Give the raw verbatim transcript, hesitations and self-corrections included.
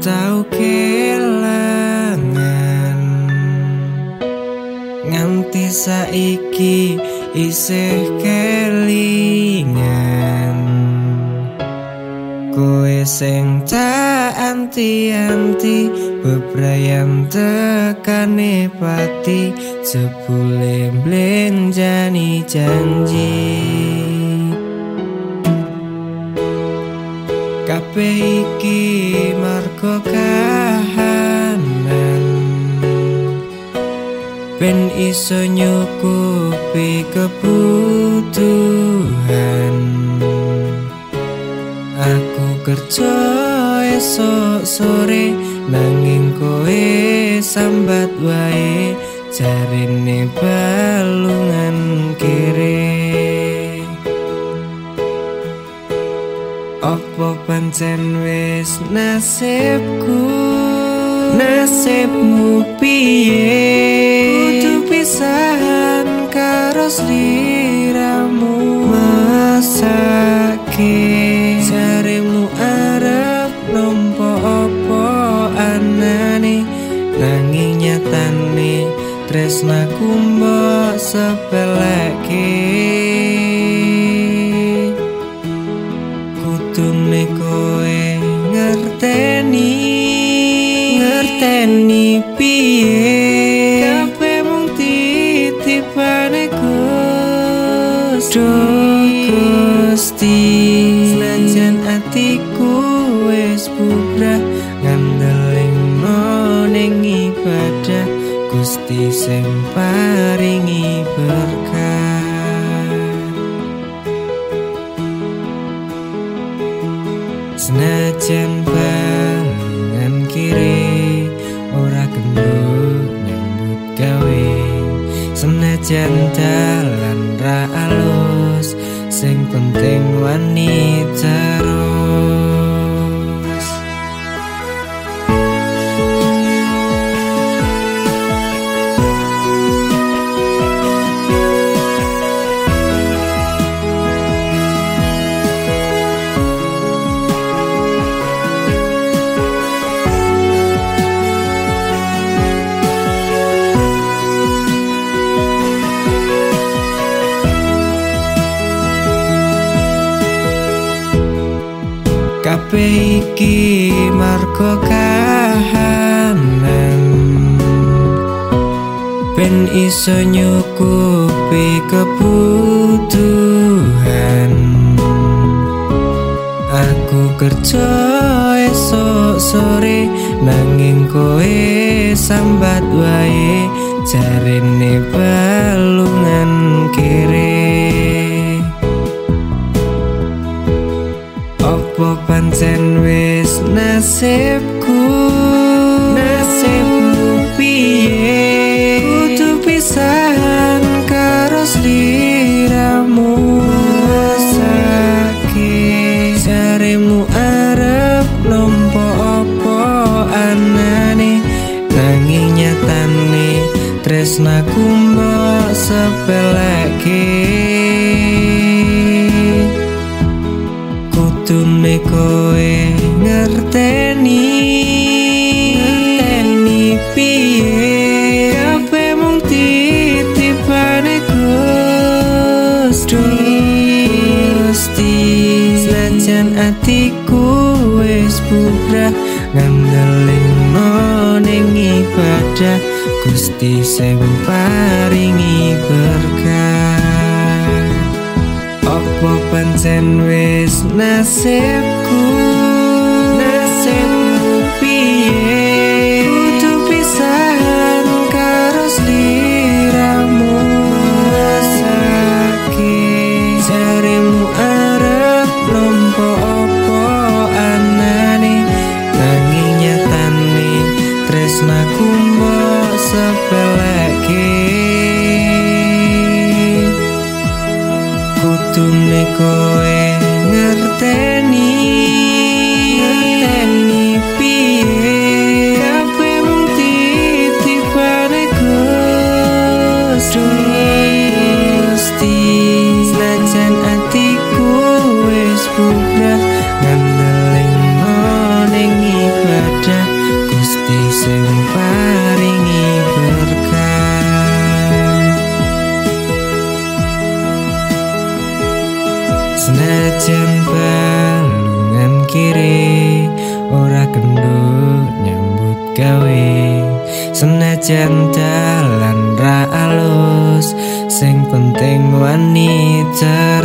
tau kelangan nganti saiki isih kelingan kowe sing tak anti-anti bebrayan tekane pati jebule mblenjani janji kabeh iki marga kahanan ben iso nyukupi kebutuhan aku kerja esok sore nanging kowe sambat wae jarine balungan kere opo pancen wis nasibku nasibmu piye kudu pisahan karo sliramu masake jarimu arep nompo opo anane nanging nyatane tresnaku mbok sepeleke kudune kowe ngerteni ngerteni piye kabeh mung titipane Gusti senajan atiku wis bubrah ngandelingno ning ibadah Gusti sing paringi berkah senajan balangan kiri ora gendut nyambut gawe senajan dalan ra alus sing penting wani terus kabeh iki marga kahanan ben iso nyukupi kebutuhan aku kerja esok sore nanging kowe sambat wae jarine balungan kere opo pancen wis nasibku nasibmu piye kudu pisahan karo sliramu masake jarimu arep nompo opo anane nanging nyatane tresnaku mbok sepeleke kudune kowe ngerteni ngerteni piye kabeh mung titipane Gusti senajan atiku wis bubrah ngandelingno ning ibadah Gusti sing paringi berkah opo pancen wis nasibku nasibmu piye kudu pisahan karo sliramu masake jarimu arep nompo opo anane nanging nyatane tresnaku mbok sepeleke kudune kowe ngerteni ngerteni piye kabeh mung titipane Gusti senajan atiku wis bubrah ngandelingno ning ibadah Senajan balungan kiri ora kendut nyambut gawe, senajan dalan ra alus sing penting wani